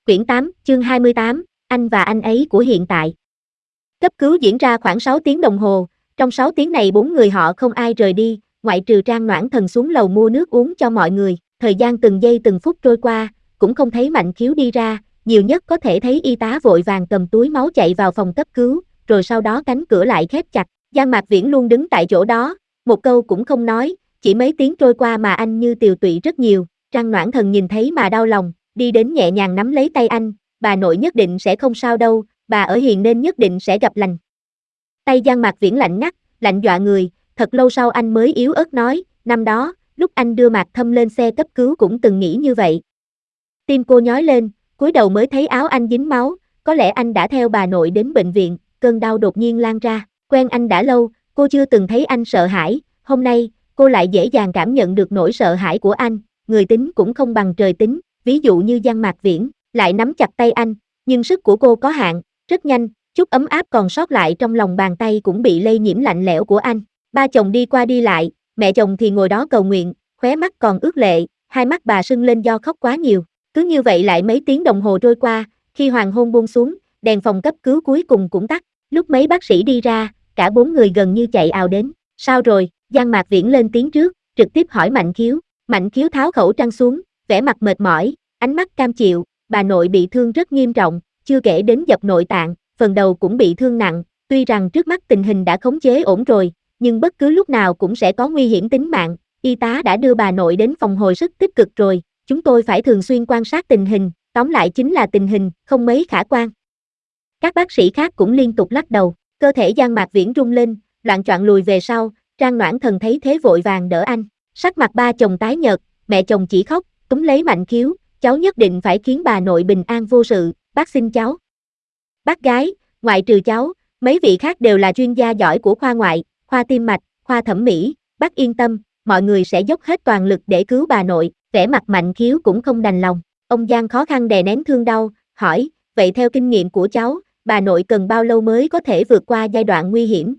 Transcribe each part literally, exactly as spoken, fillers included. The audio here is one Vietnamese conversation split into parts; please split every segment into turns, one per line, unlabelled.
Quyển tám, chương hai mươi tám, anh và anh ấy của hiện tại. Cấp cứu diễn ra khoảng sáu tiếng đồng hồ, trong sáu tiếng này bốn người họ không ai rời đi, ngoại trừ Trang Noãn Thần xuống lầu mua nước uống cho mọi người, thời gian từng giây từng phút trôi qua, cũng không thấy Mạnh Khiếu đi ra, nhiều nhất có thể thấy y tá vội vàng cầm túi máu chạy vào phòng cấp cứu, rồi sau đó cánh cửa lại khép chặt, Giang Mạc Viễn luôn đứng tại chỗ đó, một câu cũng không nói, chỉ mấy tiếng trôi qua mà anh như tiều tụy rất nhiều, Trang Noãn Thần nhìn thấy mà đau lòng, đi đến nhẹ nhàng nắm lấy tay anh, bà nội nhất định sẽ không sao đâu, bà ở hiền nên nhất định sẽ gặp lành. Tay Giang Mạc Viễn lạnh ngắt, lạnh dọa người, thật lâu sau anh mới yếu ớt nói, năm đó, lúc anh đưa Mạc Thâm lên xe cấp cứu cũng từng nghĩ như vậy. Tim cô nhói lên, cúi đầu mới thấy áo anh dính máu, có lẽ anh đã theo bà nội đến bệnh viện, cơn đau đột nhiên lan ra, quen anh đã lâu, cô chưa từng thấy anh sợ hãi, hôm nay, cô lại dễ dàng cảm nhận được nỗi sợ hãi của anh, người tính cũng không bằng trời tính, ví dụ như Giang Mạc Viễn, lại nắm chặt tay anh, nhưng sức của cô có hạn, rất nhanh, chút ấm áp còn sót lại trong lòng bàn tay cũng bị lây nhiễm lạnh lẽo của anh. Ba chồng đi qua đi lại, mẹ chồng thì ngồi đó cầu nguyện, khóe mắt còn ướt lệ, hai mắt bà sưng lên do khóc quá nhiều. Cứ như vậy lại mấy tiếng đồng hồ trôi qua, khi hoàng hôn buông xuống, đèn phòng cấp cứu cuối cùng cũng tắt, lúc mấy bác sĩ đi ra, cả bốn người gần như chạy ào đến. Sao rồi? Giang Mạc Viễn lên tiếng trước, trực tiếp hỏi Mạnh Khiếu. Mạnh Khiếu tháo khẩu trang xuống, vẻ mặt mệt mỏi, ánh mắt cam chịu, bà nội bị thương rất nghiêm trọng, chưa kể đến dập nội tạng, phần đầu cũng bị thương nặng, tuy rằng trước mắt tình hình đã khống chế ổn rồi, nhưng bất cứ lúc nào cũng sẽ có nguy hiểm tính mạng, y tá đã đưa bà nội đến phòng hồi sức tích cực rồi, chúng tôi phải thường xuyên quan sát tình hình, tóm lại chính là tình hình không mấy khả quan. Các bác sĩ khác cũng liên tục lắc đầu, cơ thể Giang Mạc Viễn rung lên, loạng choạng lùi về sau, Trang Noãn Thần thấy thế vội vàng đỡ anh, sắc mặt ba chồng tái nhợt, mẹ chồng chỉ khóc, túm lấy Mạnh Khiếu, cháu nhất định phải khiến bà nội bình an vô sự, bác xin cháu. Bác gái, ngoại trừ cháu, mấy vị khác đều là chuyên gia giỏi của khoa ngoại, khoa tim mạch, khoa thẩm mỹ, bác yên tâm, mọi người sẽ dốc hết toàn lực để cứu bà nội, vẻ mặt Mạnh Khiếu cũng không đành lòng. Ông Giang khó khăn đè nén thương đau, hỏi, vậy theo kinh nghiệm của cháu, bà nội cần bao lâu mới có thể vượt qua giai đoạn nguy hiểm?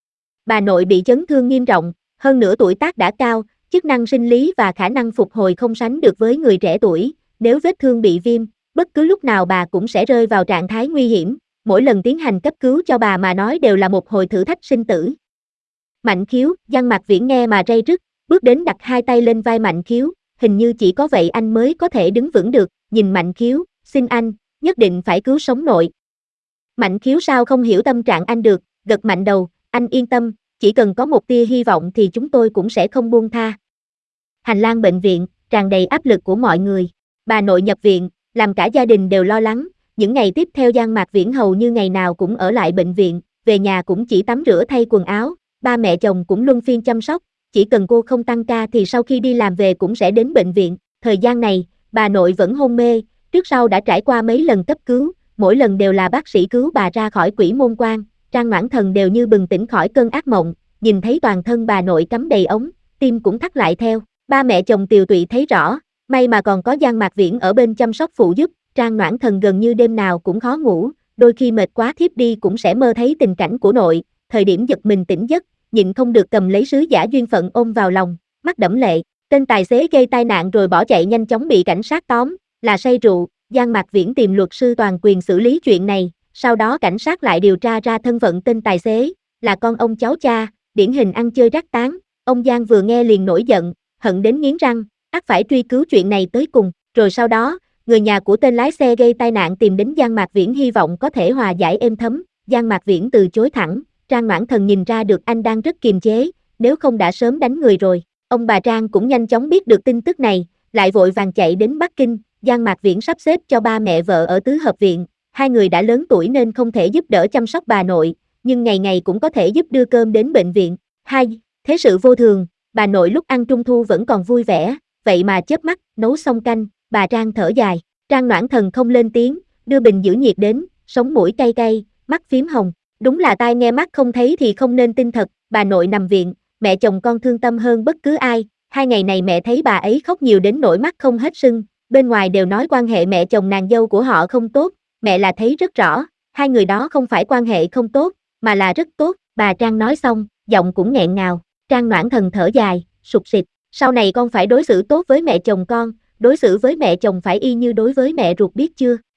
Bà nội bị chấn thương nghiêm trọng, hơn nữa tuổi tác đã cao, chức năng sinh lý và khả năng phục hồi không sánh được với người trẻ tuổi, nếu vết thương bị viêm, bất cứ lúc nào bà cũng sẽ rơi vào trạng thái nguy hiểm, mỗi lần tiến hành cấp cứu cho bà mà nói đều là một hồi thử thách sinh tử. Mạnh Khiếu, Giang Mạc Viễn nghe mà ray rứt, bước đến đặt hai tay lên vai Mạnh Khiếu, hình như chỉ có vậy anh mới có thể đứng vững được, nhìn Mạnh Khiếu, xin anh, nhất định phải cứu sống nội. Mạnh Khiếu sao không hiểu tâm trạng anh được, gật mạnh đầu, anh yên tâm, chỉ cần có một tia hy vọng thì chúng tôi cũng sẽ không buông tha. Hành lang bệnh viện, tràn đầy áp lực của mọi người, bà nội nhập viện, làm cả gia đình đều lo lắng, những ngày tiếp theo Giang Mạc Viễn hầu như ngày nào cũng ở lại bệnh viện, về nhà cũng chỉ tắm rửa thay quần áo, ba mẹ chồng cũng luân phiên chăm sóc, chỉ cần cô không tăng ca thì sau khi đi làm về cũng sẽ đến bệnh viện, thời gian này, bà nội vẫn hôn mê, trước sau đã trải qua mấy lần cấp cứu, mỗi lần đều là bác sĩ cứu bà ra khỏi quỷ môn quan, Trang Noãn Thần đều như bừng tỉnh khỏi cơn ác mộng, nhìn thấy toàn thân bà nội cắm đầy ống, tim cũng thắt lại theo, ba mẹ chồng tiều tụy thấy rõ, may mà còn có Giang Mạc Viễn ở bên chăm sóc phụ giúp, Trang Noãn Thần gần như đêm nào cũng khó ngủ, đôi khi mệt quá thiếp đi cũng sẽ mơ thấy tình cảnh của nội, thời điểm giật mình tỉnh giấc, nhịn không được cầm lấy sứ giả duyên phận ôm vào lòng, mắt đẫm lệ, tên tài xế gây tai nạn rồi bỏ chạy nhanh chóng bị cảnh sát tóm, là say rượu, Giang Mạc Viễn tìm luật sư toàn quyền xử lý chuyện này, sau đó cảnh sát lại điều tra ra thân phận tên tài xế, là con ông cháu cha, điển hình ăn chơi rác tán, ông Giang vừa nghe liền nổi giận, hận đến nghiến răng, ắt phải truy cứu chuyện này tới cùng, rồi sau đó, người nhà của tên lái xe gây tai nạn tìm đến Giang Mạc Viễn hy vọng có thể hòa giải êm thấm, Giang Mạc Viễn từ chối thẳng, Trang Noãn Thần nhìn ra được anh đang rất kiềm chế, nếu không đã sớm đánh người rồi, ông bà Trang cũng nhanh chóng biết được tin tức này, lại vội vàng chạy đến Bắc Kinh, Giang Mạc Viễn sắp xếp cho ba mẹ vợ ở tứ hợp viện, hai người đã lớn tuổi nên không thể giúp đỡ chăm sóc bà nội, nhưng ngày ngày cũng có thể giúp đưa cơm đến bệnh viện, hai, thế sự vô thường, bà nội lúc ăn trung thu vẫn còn vui vẻ, vậy mà chớp mắt, nấu xong canh, bà Trang thở dài, Trang Noãn Thần không lên tiếng, đưa bình giữ nhiệt đến, sống mũi cay cay, mắt phím hồng, đúng là tai nghe mắt không thấy thì không nên tin thật, bà nội nằm viện, mẹ chồng con thương tâm hơn bất cứ ai, hai ngày này mẹ thấy bà ấy khóc nhiều đến nỗi mắt không hết sưng, bên ngoài đều nói quan hệ mẹ chồng nàng dâu của họ không tốt, mẹ là thấy rất rõ, hai người đó không phải quan hệ không tốt, mà là rất tốt, bà Trang nói xong, giọng cũng nghẹn ngào, Trang Noãn Thần thở dài, sụt sịt, sau này con phải đối xử tốt với mẹ chồng con, đối xử với mẹ chồng phải y như đối với mẹ ruột biết chưa,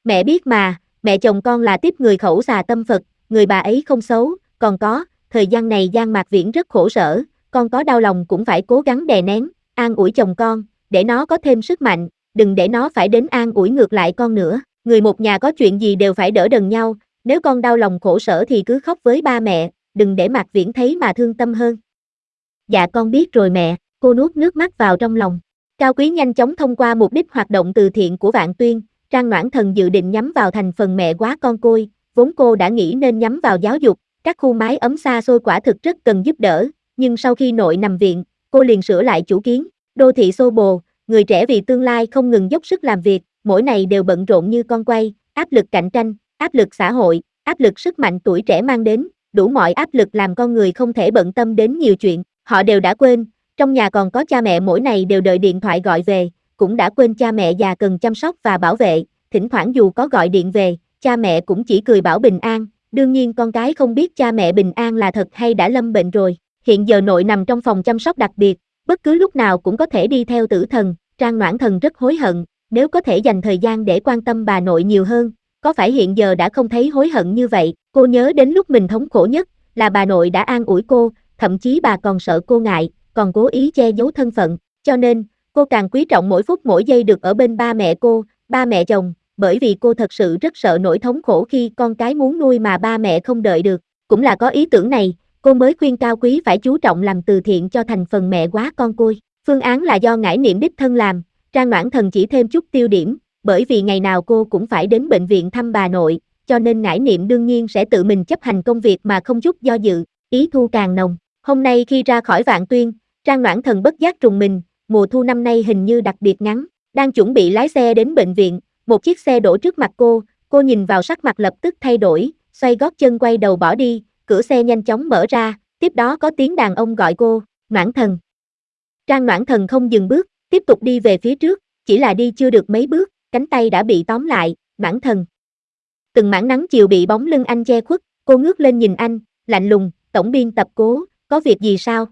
Mẹ biết mà, mẹ chồng con là tiếp người khẩu xà tâm Phật, người bà ấy không xấu, còn có, thời gian này Giang Mạc Viễn rất khổ sở, con có đau lòng cũng phải cố gắng đè nén, an ủi chồng con, để nó có thêm sức mạnh, đừng để nó phải đến an ủi ngược lại con nữa, người một nhà có chuyện gì đều phải đỡ đần nhau, nếu con đau lòng khổ sở thì cứ khóc với ba mẹ, đừng để Mạc Viễn thấy mà thương tâm hơn. Dạ con biết rồi mẹ, cô nuốt nước mắt vào trong lòng. Cao Quý nhanh chóng thông qua mục đích hoạt động từ thiện của Vạn Tuyên, Trang Noãn Thần dự định nhắm vào thành phần mẹ quá con côi, vốn cô đã nghĩ nên nhắm vào giáo dục, các khu mái ấm xa xôi quả thực rất cần giúp đỡ, nhưng sau khi nội nằm viện, cô liền sửa lại chủ kiến, đô thị xô bồ, người trẻ vì tương lai không ngừng dốc sức làm việc, mỗi ngày đều bận rộn như con quay, áp lực cạnh tranh, áp lực xã hội, áp lực sức mạnh tuổi trẻ mang đến, đủ mọi áp lực làm con người không thể bận tâm đến nhiều chuyện, họ đều đã quên, trong nhà còn có cha mẹ mỗi ngày đều đợi điện thoại gọi về, cũng đã quên cha mẹ già cần chăm sóc và bảo vệ, thỉnh thoảng dù có gọi điện về, cha mẹ cũng chỉ cười bảo bình an, đương nhiên con cái không biết cha mẹ bình an là thật hay đã lâm bệnh rồi, hiện giờ nội nằm trong phòng chăm sóc đặc biệt, bất cứ lúc nào cũng có thể đi theo tử thần, Trang Noãn Thần rất hối hận, nếu có thể dành thời gian để quan tâm bà nội nhiều hơn, có phải hiện giờ đã không thấy hối hận như vậy, cô nhớ đến lúc mình thống khổ nhất, là bà nội đã an ủi cô, thậm chí bà còn sợ cô ngại, còn cố ý che giấu thân phận, cho nên, cô càng quý trọng mỗi phút mỗi giây được ở bên ba mẹ cô, ba mẹ chồng, bởi vì cô thật sự rất sợ nỗi thống khổ khi con cái muốn nuôi mà ba mẹ không đợi được, cũng là có ý tưởng này, cô mới khuyên Cao Quý phải chú trọng làm từ thiện cho thành phần mẹ quá con côi, phương án là do Ngải Niệm đích thân làm, Trang Noãn Thần chỉ thêm chút tiêu điểm, bởi vì ngày nào cô cũng phải đến bệnh viện thăm bà nội, cho nên Ngải Niệm đương nhiên sẽ tự mình chấp hành công việc mà không chút do dự, ý thu càng nồng, hôm nay khi ra khỏi Vạn Tuyên, Trang Noãn Thần bất giác trùng mình, mùa thu năm nay hình như đặc biệt ngắn, đang chuẩn bị lái xe đến bệnh viện, một chiếc xe đổ trước mặt cô, cô nhìn vào sắc mặt lập tức thay đổi, xoay gót chân quay đầu bỏ đi, cửa xe nhanh chóng mở ra, tiếp đó có tiếng đàn ông gọi cô, Noãn Thần. Trang Noãn Thần không dừng bước, tiếp tục đi về phía trước, chỉ là đi chưa được mấy bước, cánh tay đã bị tóm lại, Noãn Thần. Từng mảng nắng chiều bị bóng lưng anh che khuất, cô ngước lên nhìn anh, lạnh lùng, tổng biên tập Cố, có việc gì sao?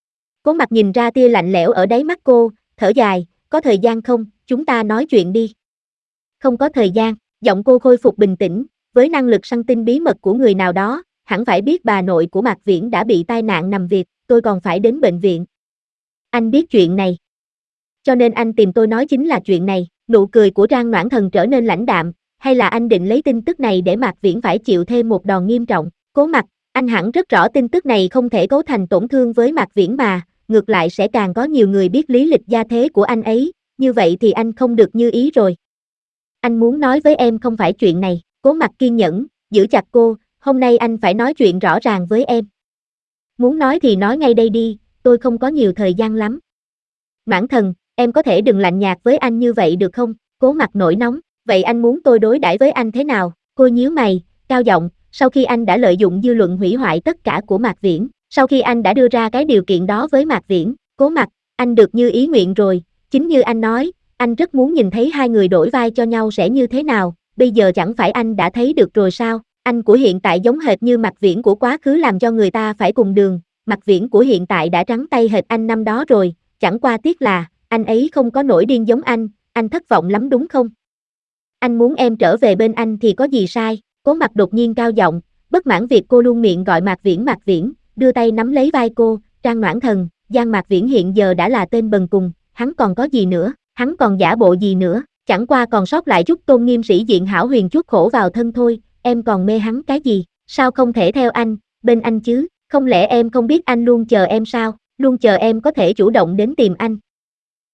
Cố Mặc nhìn ra tia lạnh lẽo ở đáy mắt cô, thở dài, có thời gian không, chúng ta nói chuyện đi. Không có thời gian, giọng cô khôi phục bình tĩnh, với năng lực săn tin bí mật của người nào đó, hẳn phải biết bà nội của Mạc Viễn đã bị tai nạn nằm viện, tôi còn phải đến bệnh viện. Anh biết chuyện này. Cho nên anh tìm tôi nói chính là chuyện này, nụ cười của Trang Noãn Thần trở nên lãnh đạm, hay là anh định lấy tin tức này để Mạc Viễn phải chịu thêm một đòn nghiêm trọng, Cố Mặc, anh hẳn rất rõ tin tức này không thể cấu thành tổn thương với Mạc Viễn mà, ngược lại sẽ càng có nhiều người biết lý lịch gia thế của anh ấy, như vậy thì anh không được như ý rồi. Anh muốn nói với em không phải chuyện này, Cố Mặc kiên nhẫn, giữ chặt cô, hôm nay anh phải nói chuyện rõ ràng với em. Muốn nói thì nói ngay đây đi, tôi không có nhiều thời gian lắm. Noãn Thần, em có thể đừng lạnh nhạt với anh như vậy được không? Cố Mặc nổi nóng, vậy anh muốn tôi đối đãi với anh thế nào? Cô nhíu mày, cao giọng, sau khi anh đã lợi dụng dư luận hủy hoại tất cả của Mạc Viễn, sau khi anh đã đưa ra cái điều kiện đó với Mạc Viễn, Cố Mặc, anh được như ý nguyện rồi, chính như anh nói, anh rất muốn nhìn thấy hai người đổi vai cho nhau sẽ như thế nào, bây giờ chẳng phải anh đã thấy được rồi sao? Anh của hiện tại giống hệt như Mạc Viễn của quá khứ làm cho người ta phải cùng đường, Mạc Viễn của hiện tại đã trắng tay hệt anh năm đó rồi, chẳng qua tiếc là, anh ấy không có nổi điên giống anh, anh thất vọng lắm đúng không? Anh muốn em trở về bên anh thì có gì sai? Cố Mặc đột nhiên cao giọng, bất mãn việc cô luôn miệng gọi Mạc Viễn Mạc Viễn, đưa tay nắm lấy vai cô, Trang Noãn Thần, Giang Mạc Viễn hiện giờ đã là tên bần cùng, hắn còn có gì nữa, hắn còn giả bộ gì nữa, chẳng qua còn sót lại chút tôn nghiêm sĩ diện hão huyền chuốc khổ vào thân thôi, em còn mê hắn cái gì, sao không thể theo anh, bên anh chứ, không lẽ em không biết anh luôn chờ em sao, luôn chờ em có thể chủ động đến tìm anh,